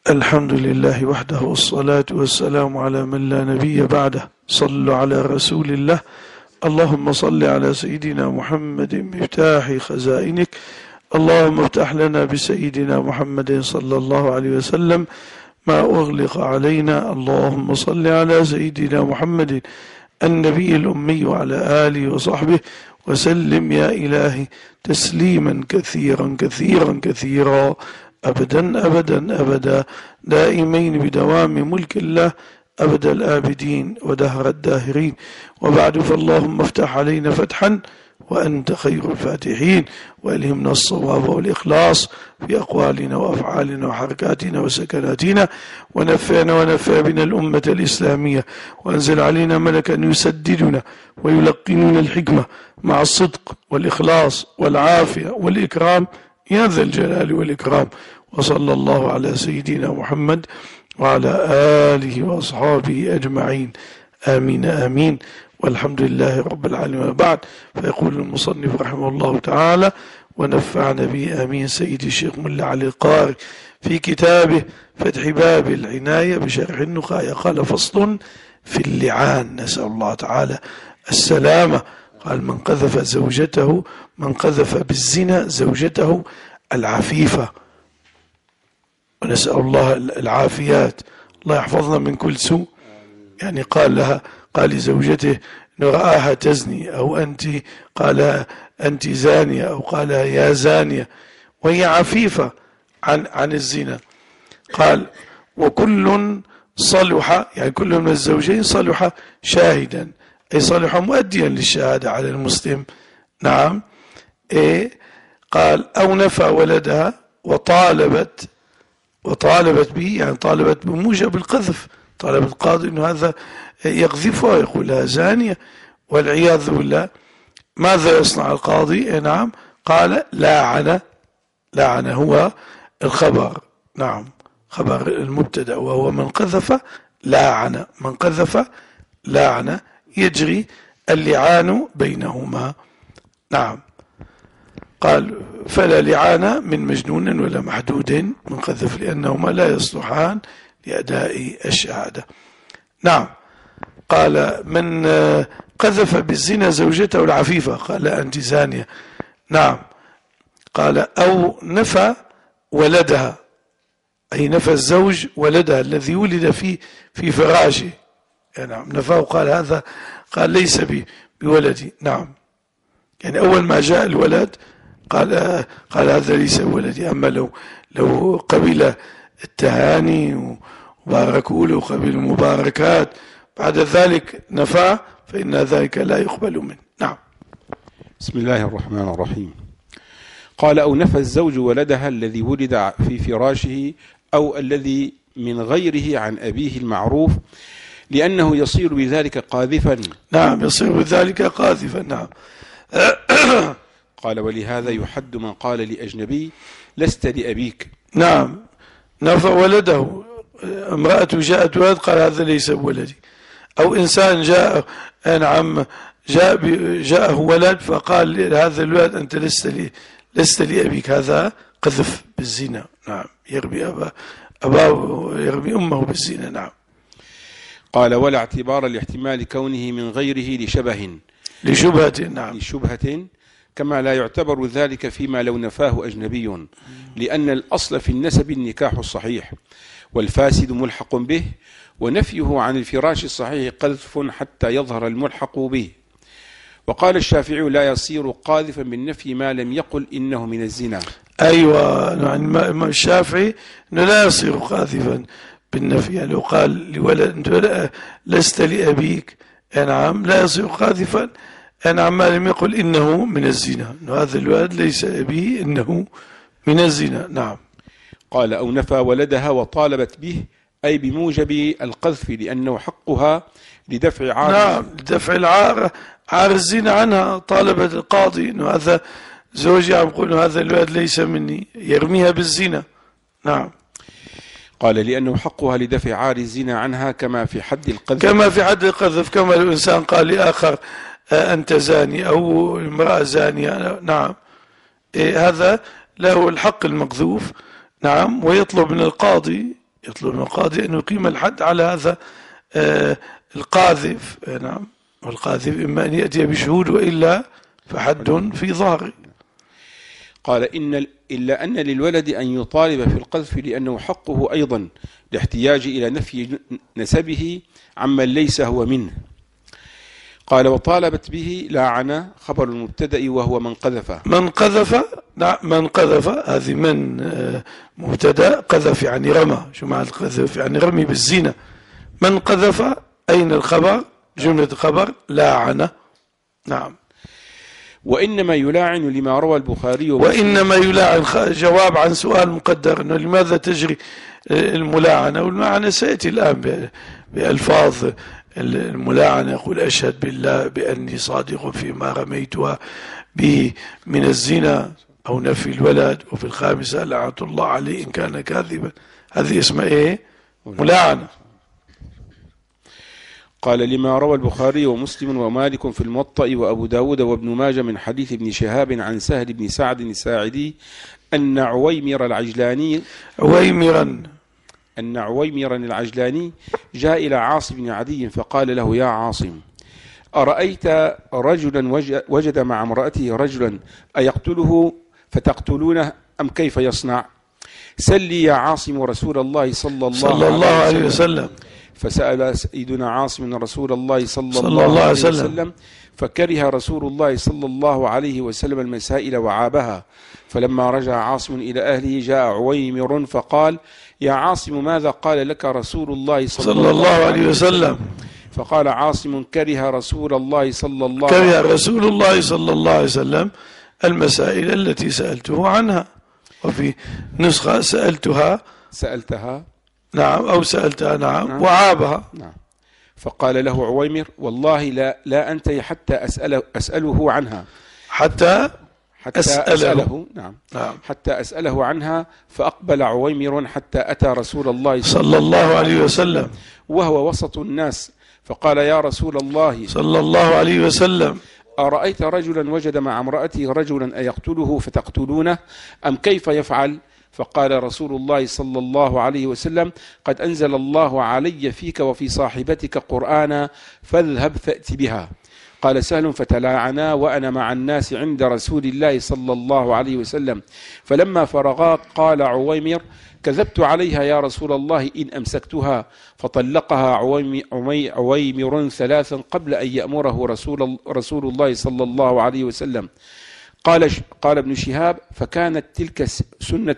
الحمد لله وحده والصلاة والسلام على من لا نبي بعده. صلوا على رسول الله. اللهم صل على سيدنا محمد مفتاح خزائنك. اللهم افتح لنا بسيدنا محمد صلى الله عليه وسلم ما أغلق علينا. اللهم صل على سيدنا محمد النبي الأمي وعلى آله وصحبه وسلم يا إلهي تسليما كثيرا كثيرا كثيرا أبدا أبدا أبدا دائمين بدوام ملك الله أبد الآبدين ودهر الداهرين. وبعد، فاللهم افتح علينا فتحا وأنت خير الفاتحين، وألهمنا الصواب والإخلاص في أقوالنا وأفعالنا وحركاتنا وسكناتنا، ونفعنا ونفع بنا الأمة الإسلامية، وأنزل علينا ملكا يسددنا ويلقننا الحكمة مع الصدق والإخلاص والعافية والإكرام يا ذا الجلال والإكرام. وصلى الله على سيدنا محمد وعلى آله وأصحابه أجمعين، آمين آمين، والحمد لله رب العالمين. بعد، فيقول المصنف رحمه الله تعالى: ونفعنا به آمين سيدي الشيخ ملا علي القاري في كتابه فتح باب العناية بشرح النخاية. قال: فصل في اللعان. نسأل الله تعالى السلامة. قال: من قذف زوجته، من قذف بالزنا زوجته العفيفة، ونسأل الله العافيات، الله يحفظنا من كل سوء. يعني قال لها، قال لزوجته إنه رآها تزني، أو أنت، قال أنت زانية، أو قال يا زانية، وهي عفيفة عن الزنا. قال: وكل صلح، يعني كل من الزوجين صلح شاهدا، أي صلح مؤديا للشهادة على المسلم. نعم. قال: أو نفى ولدها وطالبت به، يعني طالبت بموجب القذف، طالب القاضي انه هذا يقذفها ويقول لها زانية والعياذ بالله. ماذا يصنع القاضي؟ نعم. قال: لعن هو الخبر، نعم، خبر المبتدأ، وهو من قذف لعن، من قذف لعن، يجري اللعان بينهما. نعم. قال: فلا لعان من مجنون ولا محدود من قذف، لأنهما لا يصلحان لأداء الشهادة. نعم. قال: من قذف بالزنا زوجته العفيفة، قال: أنت زانية. نعم. قال: أو نفى ولدها، أي نفى الزوج ولدها الذي ولد في فراشه. نعم، نفاه، قال هذا، قال ليس بولدي. نعم، يعني أول ما جاء الولد قال هذا ليس ولدي. أما لو قبل التهاني وباركوا له وقبل المباركات بعد ذلك نفاه، فإن ذلك لا يقبل منه. نعم. بسم الله الرحمن الرحيم. قال: أو نفى الزوج ولدها الذي ولد في فراشه أو الذي من غيره عن أبيه المعروف، لأنه يصير بذلك قاذفا. نعم، يصير بذلك قاذفا. نعم. قال: ولهذا يحد من قال لأجنبي لست لأبيك. نعم، نفى ولده، امرأة جاءت ولد قال هذا ليس بولدي، أو إنسان جاء، نعم، جاءه ولد فقال هذا الولد أنت لست لأبيك، هذا قذف بالزنا. نعم، يربي أباه يربي أمه بالزنا. نعم. قال: ولا اعتبار لاحتمال كونه من غيره لشبهة. نعم، لشبهة، كما لا يعتبر ذلك فيما لو نفاه أجنبي، لأن الأصل في النسب النكاح الصحيح، والفاسد ملحق به، ونفيه عن الفراش الصحيح قذف حتى يظهر الملحق به. وقال الشافعي: لا يصير قاذفا بالنفي ما لم يقل إنه من الزنا. أيوة، يعني الشافعي أنه لا يصير قاذفا بالنفي، يعني لو قال لولد أنت لست لأبيك، نعم، لا يصير قاذفا، نعم، ما لم يقل إنه من الزنا، هذا الولد ليس أبيه، إنه من الزنا. نعم. قال: أو نفى ولدها وطالبت به، أي بموجب القذف، لأنه حقها لدفع عار. نعم، لدفع عار الزنا عنها. طالبت القاضي إنه هذا زوجي، عم يقول هذا الولد ليس مني، يرميها بالزنا. نعم. قال: لأنه حقها لدفع عار الزنا عنها، كما في حد القذف. كما لو إنسان قال لآخر أنت زاني، أو امرأة زانية. نعم. هذا له الحق المقذوف. نعم. ويطلب من القاضي يطلب من القاضي أن يقيم الحد على هذا القاذف. نعم. والقاذف إما أن يأتي بشهود وإلا فحد في ظهره. قال إلا أن للولد أن يطالب في القذف لأنه حقه أيضا لاحتياج إلى نفي نسبه عمن ليس هو منه. قال وطالبت به لاعن خبر المبتدأ وهو من قذف. من قذف، نعم، من قذف هذه من مبتدأ، قذف يعني رمى. شو معنى القذف؟ يعني رمي بالزنا. من قذف، أين الخبر؟ جملة الخبر لاعن. نعم. وإنما يلاعن لما روى البخاري وإنما يلاعن جواب عن سؤال مقدر أنه لماذا تجري الملاعنة، والمعنى سيأتي الآن بألفاظ الملاعنة. يقول أشهد بالله بأني صادق فيما رميتها به من الزنا أو نفي الولد. وفي الخامسة لعنة الله عليه إن كان كاذبا. هذه اسمها إيه؟ ملاعنة. قال لما روى البخاري ومسلم ومالك في الموطأ وأبو داود وابن ماجه من حديث ابن شهاب عن سهل بن سعد الساعدي أن عويمر العجلاني جاء إلى عاصم بن عدي فقال له يا عاصم أرأيت رجلا وجد مع امرأته رجلا أيقتله فتقتلونه أم كيف يصنع؟ سل لي يا عاصم رسول الله صلى الله عليه وسلم. فسأل سيدنا عاصم رسول الله صلى الله عليه وسلم فكره رسول الله صلى الله عليه وسلم المسائل وعابها. فلما رجع عاصم إلى أهله جاء عويمر فقال يا عاصم ماذا قال لك رسول الله صلى الله عليه وسلم؟ فقال عاصم كره رسول الله صلى الله عليه وسلم المسائل التي سألته عنها. وفي نسخة سألتها نعم، أو سألتها نعم وعابها. نعم. فقال له عويمر والله لا أنتهي حتى أسأله عنها حتى أسأله. نعم. حتى أسأله عنها. فأقبل عويمر حتى أتى رسول الله صلى الله عليه وسلم وهو وسط الناس فقال يا رسول الله صلى الله عليه وسلم أرأيت رجلا وجد مع امرأته رجلا أيقتله فتقتلونه أم كيف يفعل؟ فقال رسول الله صلى الله عليه وسلم قد أنزل الله علي فيك وفي صاحبتك قرآنا فاذهب فأت بها. قال سهل فتلاعنا وأنا مع الناس عند رسول الله صلى الله عليه وسلم. فلما فرغا قال عويمر كذبت عليها يا رسول الله إن أمسكتها. فطلقها عويمر ثلاثا قبل أن يأمره رسول الله صلى الله عليه وسلم. قال ابن شهاب فكانت تلك سنة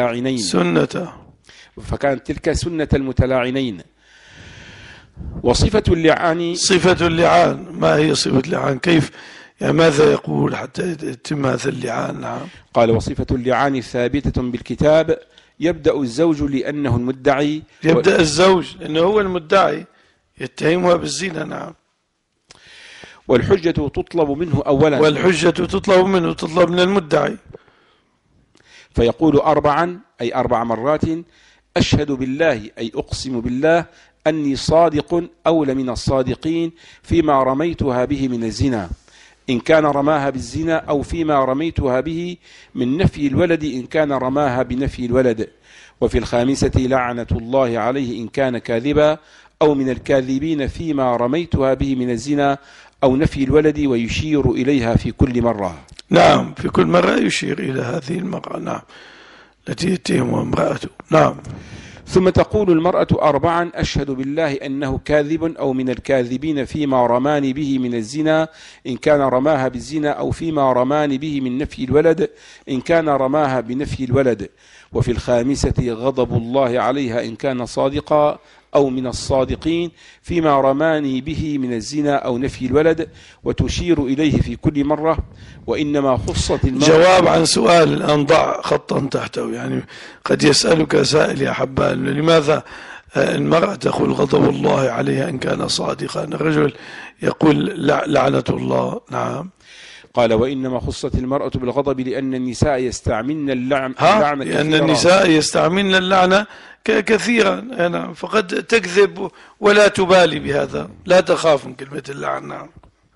المتلاعنين. وصفة اللعان ما هي صفة اللعان؟ كيف يعني ماذا يقول حتى يتم هذا اللعان؟ نعم. قال وصفة اللعان ثابتة بالكتاب يبدأ الزوج لأنه المدعي الزوج لأنه هو المدعي يتهمها بالزنا. نعم. والحجة تطلب منه أولا تطلب من المدعي فيقول أربعا أي 4 مرات أشهد بالله أي أقسم بالله أني صادق أو لمن الصادقين فيما رميتها به من الزنا إن كان رماها بالزنا أو فيما رميتها به من نفي الولد إن كان رماها بنفي الولد. وفي الخامسة لعنة الله عليه إن كان كاذبا أو من الكاذبين فيما رميتها به من الزنا أو نفي الولد ويشير إليها في كل مرة. نعم، في كل مرة يشير إلى هذه المرأة. نعم، التي يتهمها امرأته. نعم. ثم تقول المرأة 4 أشهد بالله أنه كاذب أو من الكاذبين فيما رماني به من الزنا إن كان رماها بالزنا أو فيما رماني به من نفي الولد إن كان رماها بنفي الولد. وفي الخامسة غضب الله عليها إن كان صادقا أو من الصادقين فيما رماني به من الزنا أو نفي الولد وتشير إليه في كل مرة. وإنما خصت جواب عن سؤال الآن ضع خطا تحته. يعني قد يسألك سائل يا حبان لماذا المرأة تقول غضب الله عليها إن كان صادقا، الرجل يقول لعنة الله. نعم. قال وإنما خصت المرأة بالغضب لأن النساء يستعملن اللعنة لأن النساء يستعملن اللعنة كثيرا. أنا فقد تكذب ولا تبالي بهذا، لا تخاف من كلمة اللعنة.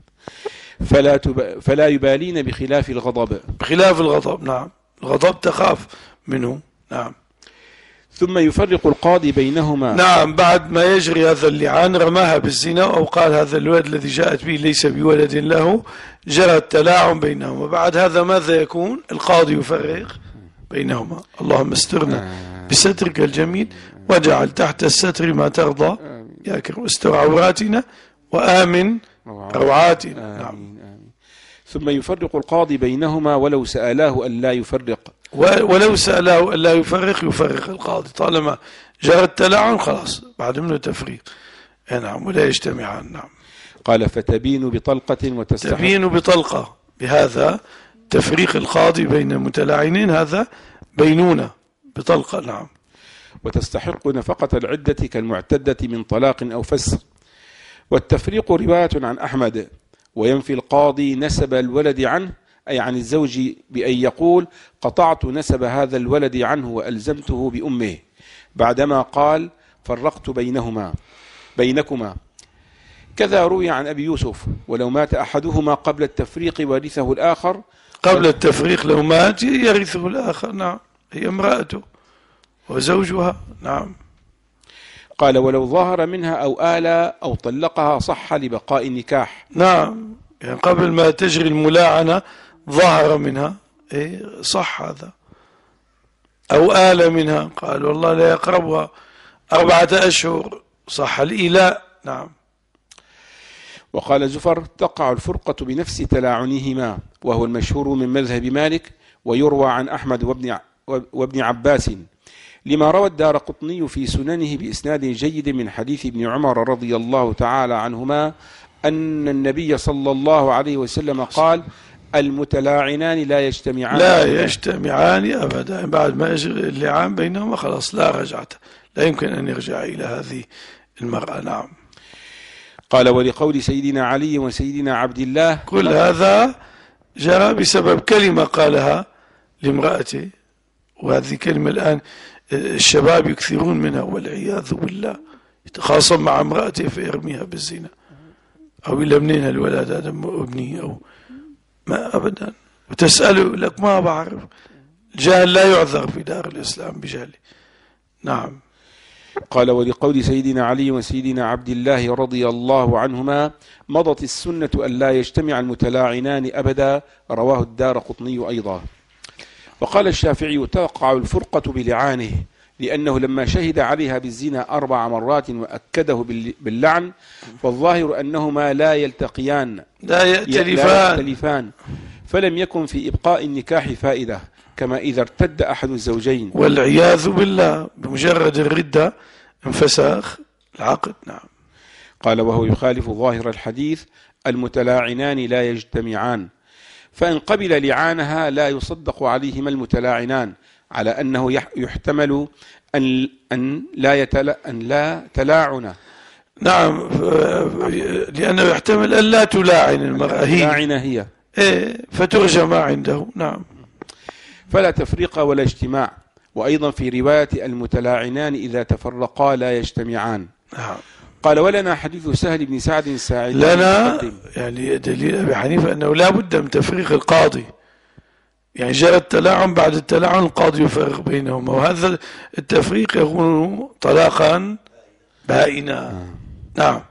فلا يبالين بخلاف الغضب. نعم، الغضب تخاف منه. نعم. ثم يفرق القاضي بينهما. نعم، بعد ما يجري هذا اللعان رماها بالزنا أو قال هذا الولد الذي جاءت به ليس بولد له، جرى التلاعن بينهما. بعد هذا ماذا يكون؟ القاضي يفرق بينهما. اللهم استرنا بسترك الجميل واجعل تحت الستر ما ترضى يا كريم، استر عوراتنا وآمن روعاتنا. نعم. ثم يفرق القاضي بينهما ولو سألاه أن لا يفرق. ولو سألاه أن لا يفرق القاضي، طالما جرى التلاعن خلاص بعد منه تفريق. نعم، ولا يجتمعان. نعم. قال فتبين بطلقة وتستحق. تبين بطلقة، بهذا تفريق القاضي بين المتلاعنين، هذا بينونة بطلقة. نعم. وتستحق نفقة العدة كالمعتدة من طلاق أو فسخ. والتفريق رواية عن أحمد، وينفي القاضي نسب الولد عنه أي عن الزوج بأن يقول قطعت نسب هذا الولد عنه وألزمته بأمه، بعدما قال فرقت بينكما. كذا روي عن أبي يوسف ولو مات أحدهما قبل التفريق ورثه الآخر. قبل التفريق لو مات يرثه الآخر. نعم، هي امرأته وزوجها. نعم. قال ولو ظهر منها أو آلى أو طلقها صح لبقاء النكاح. نعم، يعني قبل ما تجري الملاعنة ظهر منها صح هذا، أو آلى منها قال والله لا يقربها 4 أشهر صح الإيلاء. نعم. وقال زفر تقع الفرقة بنفس تلاعنهما، وهو المشهور من مذهب مالك، ويروى عن أحمد وابن عباس، لما روى الدارقطني في سننه بإسناد جيد من حديث ابن عمر رضي الله تعالى عنهما أن النبي صلى الله عليه وسلم قال المتلاعنان لا يجتمعان أبدا. بعد ما يجري اللعان بينهما خلاص لا رجعة، لا يمكن أن يرجع إلى هذه المرأة. نعم. قال ولقول سيدنا علي وسيدنا عبد الله كل هذا جرى بسبب كلمة قالها لامرأته، وهذه كلمة الآن الشباب يكثرون منها والعياذ بالله، يتخاصم مع امرأته فيرميها بالزنا أو يلمنينها الولد هذا ابني أو ما أبدا، وتسأله لك ما بعرف. الجاهل لا يعذر في دار الإسلام بجهله. نعم. قال ولقول سيدنا علي وسيدنا عبد الله رضي الله عنهما مضت السنة أن لا يجتمع المتلاعنان أبدا، رواه الدارقطني أيضا. وقال الشافعي تقع الفرقة بلعانه، لأنه لما شهد عليها بالزنا 4 مرات وأكده باللعن، فالظاهر أنهما لا يلتقيان لا يأتلفان، فلم يكن في إبقاء النكاح فائدة، كما إذا ارتد أحد الزوجين والعياذ بالله بمجرد الردة انفساخ العقد. نعم. قال وهو يخالف ظاهر الحديث المتلاعنان لا يجتمعان، فإن قبل لعانها لا يصدق عليهما المتلاعنان، على أنه يحتمل أن لا تلاعن. نعم، لأنه يحتمل أن لا تلاعن المرأة هي فترجى ما عنده. نعم. فلا تفريق ولا اجتماع. وأيضا في رواية المتلاعنان إذا تفرقا لا يجتمعان. نعم. قال ولنا حديث سهل بن سعد الساعدي لنا يعني دليل أبي حنيفة أنه لا بد من تفريق القاضي، يعني جرى التلاعن، بعد التلاعن القاضي يفرق بينهما، وهذا التفريق يكون طلاقا بائنا. نعم.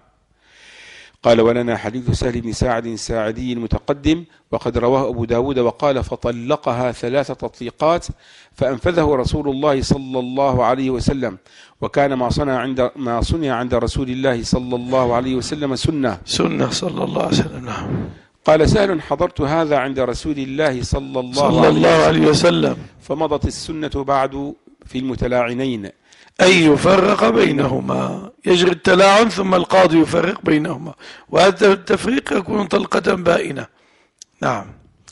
قال ولنا حديث سهل بن سعد الساعدي المتقدم، وقد رواه أبو داود وقال فطلقها 3 تطليقات فأنفذه رسول الله صلى الله عليه وسلم، وكان ما صنع عند رسول الله صلى الله عليه وسلم سنة صلى الله عليه وسلم. نعم. قال سهل حضرت هذا عند رسول الله صلى الله عليه وسلم، فمضت السنة بعد في المتلاعنين أي يفرق بينهما، يجري التلاعن ثم القاضي يفرق بينهما، وهذا التفريق يكون طلقة بائنة. نعم.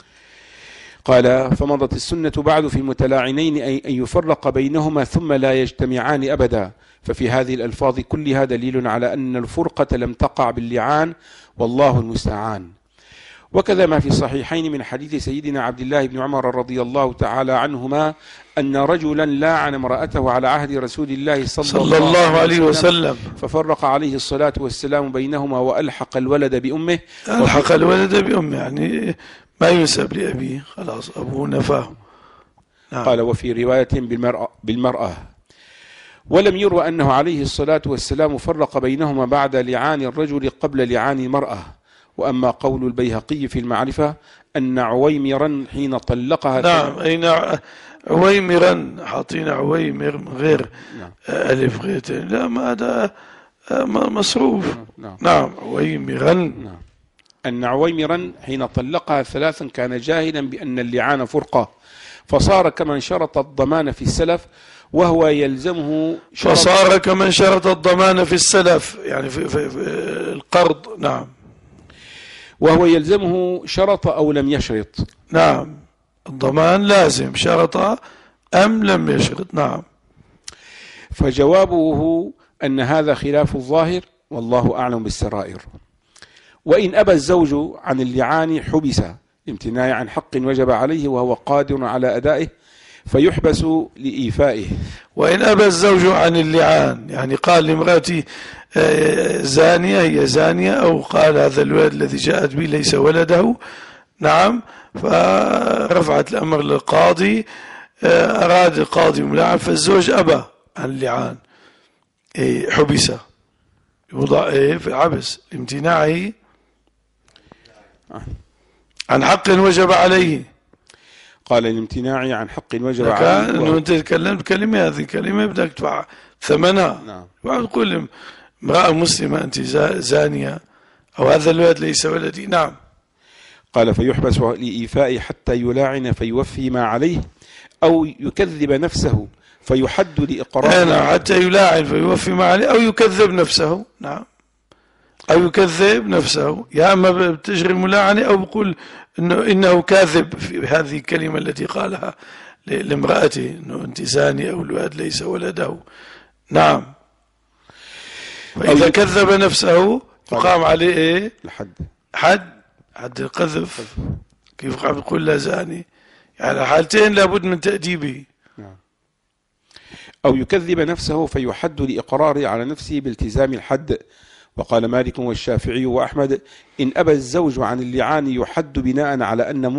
قال فمضت السنة بعد في المتلاعنين أي أن يفرق بينهما ثم لا يجتمعان أبدا، ففي هذه الألفاظ كلها دليل على أن الفرقة لم تقع باللعان، والله المستعان. وكذا ما في الصحيحين من حديث سيدنا عبد الله بن عمر رضي الله تعالى عنهما أن رجلا لاعن امرأته على عهد رسول الله صلى الله عليه وسلم، ففرق عليه الصلاة والسلام بينهما وألحق الولد بأمه. ألحق الولد بأمه يعني ما ينسب لأبيه، خلاص أبوه نفاه. نعم. قال وفي رواية بالمرأة. ولم يروى أنه عليه الصلاة والسلام فرق بينهما بعد لعان الرجل قبل لعان المرأة. وأما قول البيهقي في المعرفة أن عويمرا حين طلقها نعم أين عويمرا حاطين عويمر من غير ألف غيرتين، لا ما هذا مصروف. نعم عويمرا. نعم. أن عويمرا حين طلقها 3 كان جاهلا بأن اللعان فرقة، فصار كمن شرط الضمان في السلف وهو يلزمه فصار كمن شرط الضمان في السلف، يعني في القرض. نعم. وهو يلزمه شرط أو لم يشرط. نعم الضمان لازم، شرط أم لم يشرط. نعم. فجوابه أن هذا خلاف الظاهر والله أعلم بالسرائر. وإن أبى الزوج عن اللعان حبس امتناع عن حق وجب عليه وهو قادر على أدائه فيحبس لإيفائه. وإن أبى الزوج عن اللعان، يعني قال لامرأتي زانية، هي زانية، أو قال هذا الولد الذي جاءت به ليس ولده. نعم. فرفعت الأمر للقاضي، أراد القاضي ملاعن، فالزوج أبى عن اللعان، حبس، يوضع في العبس لامتناعه عن حق وجب عليه. قال الامتناع عن حق وجب عليه. كان انه انت تكلمت كلمه، هذه كلمه بدك تدفع ثمنها. نعم. وتقول امراه مسلمه انت زانيه، او هذا الولد ليس ولدي. نعم. قال فيحبس لإيفاء حتى يلاعن فيوفي ما عليه أو يكذب نفسه فيحد لإقراره. نعم حتى يلاعن فيوفي ما عليه، أو يكذب نفسه. نعم. أو يكذب نفسه، يا أما بتجري الملاعنة أو بقول إنه كاذب في هذه الكلمة التي قالها لامرأته، إنه أنت زاني أو الولد ليس ولده. نعم. فإذا كذب نفسه يقام عليه إيه؟ حد القذف. كيف قام يقول لا زاني؟ يعني حالتين لابد من تأديبه. نعم. أو يكذب نفسه فيحد لإقراره على نفسه بالتزام الحد. وقال مالك والشافعي وأحمد إن أبى الزوج عن اللعان يحد بناء على أن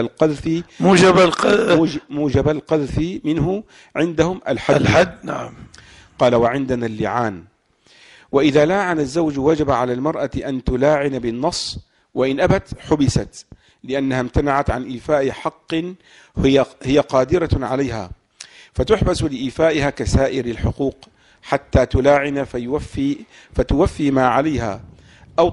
موجب القذف منه عندهم الحد. نعم. قال وعندنا اللعان. وإذا لاعن الزوج وجب على المرأة أن تلاعن بالنص، وإن أبت حبست لأنها امتنعت عن إيفاء حق هي قادرة عليها، فتحبس لإيفائها كسائر الحقوق حتى تلاعن فتوفي ما عليها أو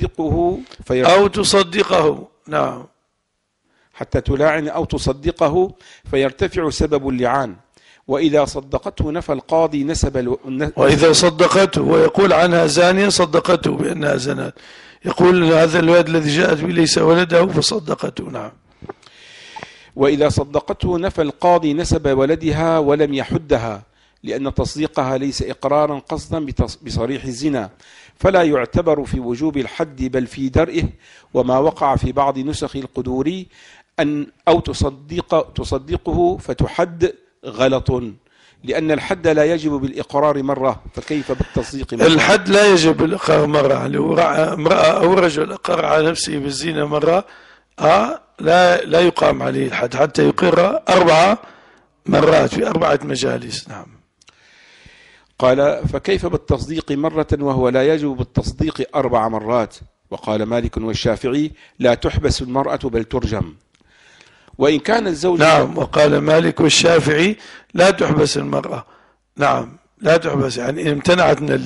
تصدقه. نعم. حتى تلاعن أو تصدقه فيرتفع سبب اللعان. وإذا صدقته نفى القاضي وإذا صدقته ويقول عنها زانية صدقته بأنها زنات، يقول هذا الولد الذي جاءت به ليس ولده فصدقته. نعم. وإذا صدقته نفى القاضي نسب ولدها ولم يحدها، لأن تصديقها ليس إقرارا قصدا بصريح الزنا، فلا يعتبر في وجوب الحد بل في درئه. وما وقع في بعض نسخ القدوري أو تصدقه فتحد غلط، لأن الحد لا يجب بالإقرار مرة، فكيف بالتصديق مرة؟ الحد لا يجب بالإقرار مرة. لو امرأة أو رجل أقر على نفسه بالزنا مرة لا يقام عليه الحد حتى يقر 4 مرات في 4 مجالس. نعم. قال فكيف بالتصديق مرة وهو لا يجب بالتصديق 4 مرات؟ وقال مالك والشافعي لا تحبس المرأة بل ترجم. وإن كان الزوج. نعم. وقال مالك والشافعي لا تحبس المرأة. نعم لا تحبس، يعني إن امتنعت من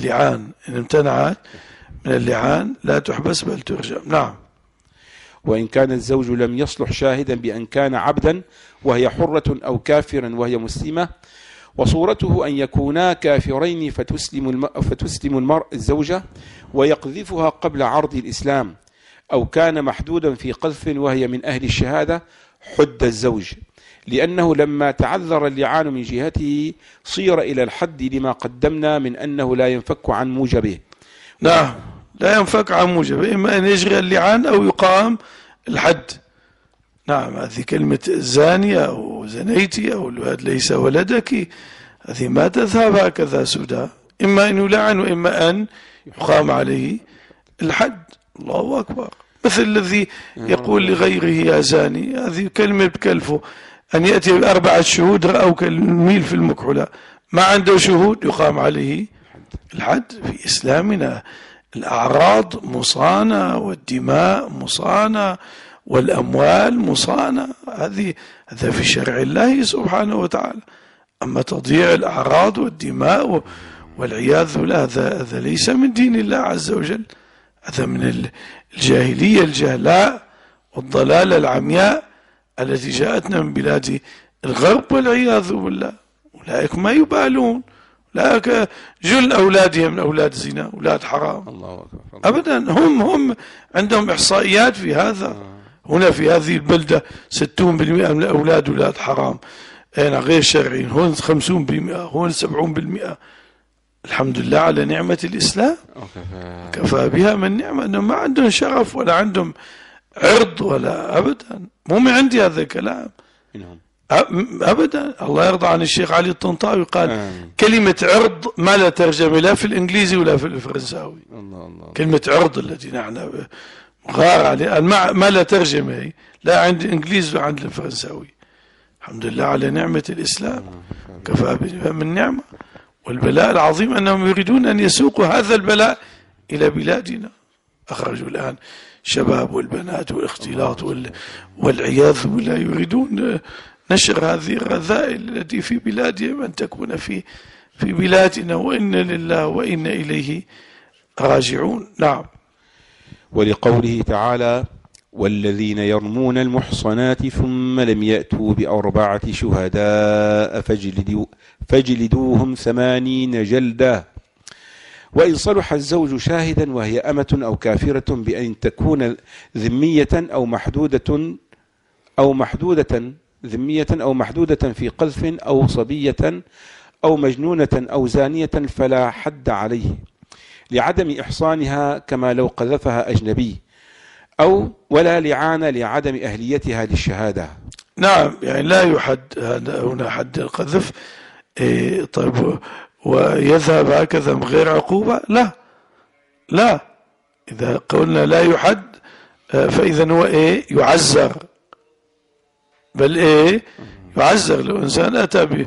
اللعان لا تحبس بل ترجم. نعم. وإن كان الزوج لم يصلح شاهدا بأن كان عبدا وهي حرة أو كافرا وهي مسلمة، وصورته أن يكونا كافرين فتسلم المرء الزوجة ويقذفها قبل عرض الإسلام، أو كان محدودا في قذف وهي من أهل الشهادة حد الزوج، لأنه لما تعذر اللعان من جهته صير إلى الحد لما قدمنا من أنه لا ينفك عن موجبه. نعم لا ينفك عن موجبه، إما أن يجري اللعان أو يقام الحد. نعم. هذه كلمة زانية أو زنيتي أو الولد ليس ولدك، هذه ما تذهب هكذا سدى، إما أن يلعن وإما أن يقام عليه الحد. الله أكبر. مثل الذي يقول لغيره يا زاني، هذه كلمة بكلفه أن يأتي ب4 شهود رأوا كالميل في المكحلة، ما عنده شهود يقام عليه الحد. في إسلامنا الأعراض مصانة والدماء مصانة والأموال مصانة، هذا في شرع الله سبحانه وتعالى. أما تضييع الأعراض والدماء والعياذ بالله هذا ليس من دين الله عز وجل، هذا من الجاهلية الجهلاء والضلالة العمياء التي جاءتنا من بلاد الغرب والعياذ بالله. أولئك ما يبالون، أولئك جل أولادهم أولاد زنا أولاد حرام. الله أكبر. أبدا هم عندهم إحصائيات في هذا. هنا في هذه البلدة 60% من الأولاد أولاد حرام، هنا غير شرعيين، هون 50%، هون 70%. الحمد لله على نعمة الإسلام، كفى بها من نعمة. أنهم ما عندهم شرف ولا عندهم عرض ولا أبدا. مو من عندي هذا الكلام أبدا. الله يرضى عن الشيخ علي الطنطاوي قال كلمة عرض ما لا ترجمة لا في الإنجليزي ولا في الفرنساوي. كلمة عرض التي نحن غار عليه ما لا ترجمة، لا عند الإنجليزي ولا عند الفرنساوي. الحمد لله على نعمة الإسلام، كفى بها من نعمة. والبلاء العظيم أنهم يريدون أن يسوقوا هذا البلاء إلى بلادنا. أخرجوا الآن الشباب والبنات والاختلاط والعياذ بالله، يريدون نشر هذه الرذائل التي في بلادهم أن تكون في بلادنا، وإنا لله وإنا إليه راجعون. نعم. ولقوله تعالى والذين يرمون المحصنات ثم لم يأتوا بأربعة شهداء فاجلدوهم 80 جلدة. وإن صلح الزوج شاهدا وهي أمة أو كافرة بأن تكون ذمية أو محدودة في قذف أو صبية أو مجنونة أو زانية فلا حد عليه لعدم إحصانها كما لو قذفها أجنبي، أو ولا لعانة لعدم أهليتها للشهادة. نعم، يعني لا يحد هنا حد القذف. طيب ويذهب هكذا من غير عقوبة؟ لا. إذا قلنا لا يحد فإذا هو يعزر، بل يعزر. لو إنسان أتى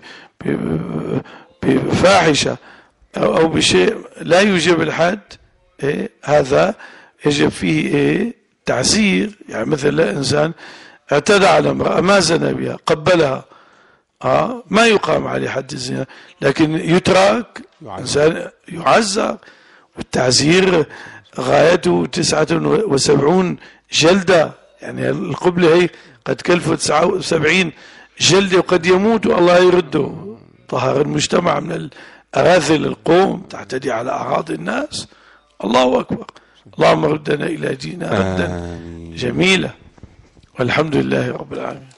بفاحشة أو بشيء لا يوجب الحد، هذا يجب فيه تعزير. يعني مثلا إنسان اعتدى على امرأة ما زنى بها قبلها، ما يقام عليه حد الزنا، لكن يترك، إنسان يعزر. والتعزير غايته 79 جلدة. يعني القبلة هي قد كلفه 79 جلدة وقد يموت والله يرده. طهر المجتمع من الأراذل القوم تعتدي على أعراض الناس. الله أكبر. اللهم ردنا إلى ديننا ردا جميلا، والحمد لله رب العالمين.